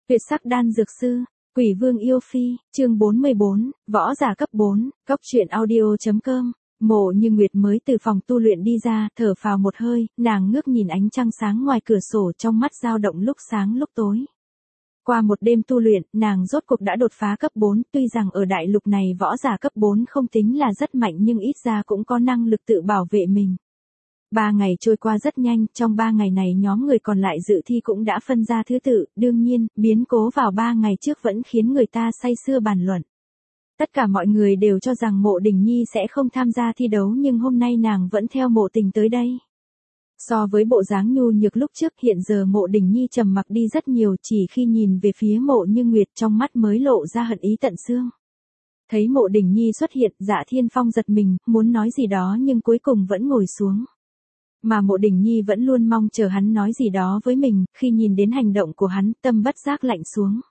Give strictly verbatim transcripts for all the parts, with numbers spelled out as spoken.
Tuyệt sắc đan dược sư, Quỷ Vương yêu phi, chương bốn mươi bốn, võ giả cấp bốn, cốc truyện audio chấm com. Mộ Như Nguyệt mới từ phòng tu luyện đi ra, thở phào một hơi, nàng ngước nhìn ánh trăng sáng ngoài cửa sổ, trong mắt dao động lúc sáng lúc tối. Qua một đêm tu luyện, nàng rốt cuộc đã đột phá cấp bốn, tuy rằng ở đại lục này võ giả cấp bốn không tính là rất mạnh nhưng ít ra cũng có năng lực tự bảo vệ mình. Ba ngày trôi qua rất nhanh, trong ba ngày này nhóm người còn lại dự thi cũng đã phân ra thứ tự, đương nhiên, biến cố vào ba ngày trước vẫn khiến người ta say sưa bàn luận. Tất cả mọi người đều cho rằng Mộ Đình Nhi sẽ không tham gia thi đấu nhưng hôm nay nàng vẫn theo Mộ Tình tới đây. So với bộ dáng nhu nhược lúc trước, hiện giờ Mộ Đình Nhi trầm mặc đi rất nhiều, chỉ khi nhìn về phía Mộ Như Nguyệt trong mắt mới lộ ra hận ý tận xương. Thấy Mộ Đình Nhi xuất hiện, Dạ Thiên Phong giật mình, muốn nói gì đó nhưng cuối cùng vẫn ngồi xuống. Mà Mộ Đình Nhi vẫn luôn mong chờ hắn nói gì đó với mình, khi nhìn đến hành động của hắn, tâm bất giác lạnh xuống.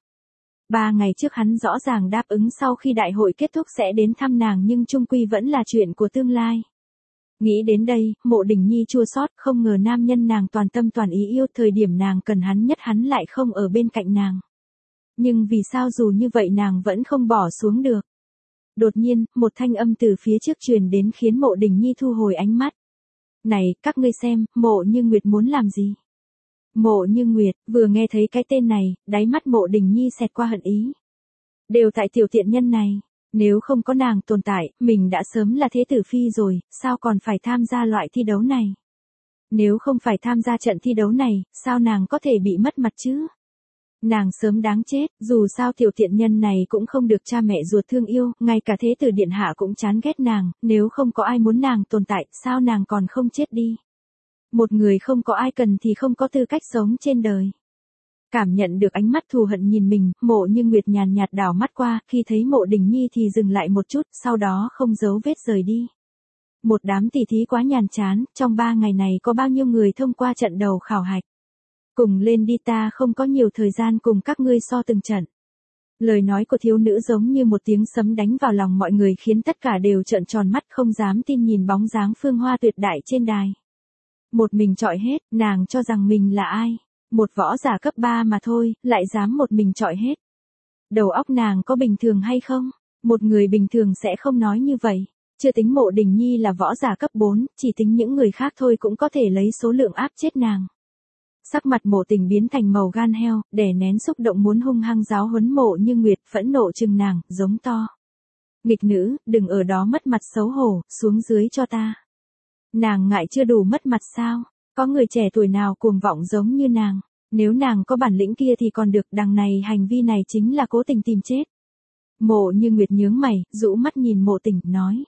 Ba ngày trước hắn rõ ràng đáp ứng sau khi đại hội kết thúc sẽ đến thăm nàng nhưng chung quy vẫn là chuyện của tương lai. Nghĩ đến đây, Mộ Đình Nhi chua xót, không ngờ nam nhân nàng toàn tâm toàn ý yêu, thời điểm nàng cần hắn nhất hắn lại không ở bên cạnh nàng. Nhưng vì sao dù như vậy nàng vẫn không bỏ xuống được. Đột nhiên, một thanh âm từ phía trước truyền đến khiến Mộ Đình Nhi thu hồi ánh mắt. Này, các ngươi xem, Mộ Như Nguyệt muốn làm gì? Mộ Như Nguyệt, vừa nghe thấy cái tên này, đáy mắt Mộ Đình Nhi xẹt qua hận ý. Đều tại tiểu tiện nhân này, nếu không có nàng tồn tại, mình đã sớm là thế tử phi rồi, sao còn phải tham gia loại thi đấu này? Nếu không phải tham gia trận thi đấu này, sao nàng có thể bị mất mặt chứ? Nàng sớm đáng chết, dù sao tiểu tiện nhân này cũng không được cha mẹ ruột thương yêu, ngay cả thế tử điện hạ cũng chán ghét nàng, nếu không có ai muốn nàng tồn tại, sao nàng còn không chết đi? Một người không có ai cần thì không có tư cách sống trên đời. Cảm nhận được ánh mắt thù hận nhìn mình, Mộ Như Nguyệt nhàn nhạt đảo mắt qua, khi thấy Mộ Đình Nhi thì dừng lại một chút, sau đó không giấu vết rời đi. Một đám tỷ thí quá nhàm chán, trong ba ngày này có bao nhiêu người thông qua trận đầu khảo hạch. Cùng lên đi, ta không có nhiều thời gian cùng các ngươi so từng trận. Lời nói của thiếu nữ giống như một tiếng sấm đánh vào lòng mọi người khiến tất cả đều trợn tròn mắt không dám tin nhìn bóng dáng Phương Hoa tuyệt đại trên đài. Một mình chọi hết, nàng cho rằng mình là ai? Một võ giả cấp ba mà thôi, lại dám một mình chọi hết. Đầu óc nàng có bình thường hay không? Một người bình thường sẽ không nói như vậy. Chưa tính Mộ Đình Nhi là võ giả cấp bốn, chỉ tính những người khác thôi cũng có thể lấy số lượng áp chết nàng. Sắc mặt Mộ Tình biến thành màu gan heo, đè nén xúc động muốn hung hăng giáo huấn Mộ Như Nguyệt, phẫn nộ trừng nàng, giống to. Nghịch nữ, đừng ở đó mất mặt xấu hổ, xuống dưới cho ta. Nàng ngại chưa đủ mất mặt sao? Có người trẻ tuổi nào cuồng vọng giống như nàng? Nếu nàng có bản lĩnh kia thì còn được, đằng này hành vi này chính là cố tình tìm chết. Mộ Như Nguyệt nhướng mày, rũ mắt nhìn Mộ Tình, nói.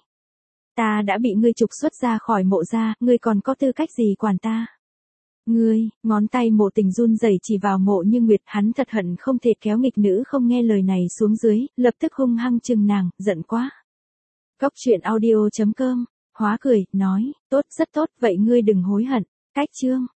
Ta đã bị ngươi trục xuất ra khỏi Mộ gia, ngươi còn có tư cách gì quản ta? Ngươi, ngón tay Mộ Tình run rẩy chỉ vào Mộ Như Nguyệt, hắn thật hận không thể kéo nghịch nữ không nghe lời này xuống dưới, lập tức hung hăng trừng nàng, giận quá. Cốc truyện audio chấm com, hóa cười, nói, tốt, rất tốt, vậy ngươi đừng hối hận. Cách chương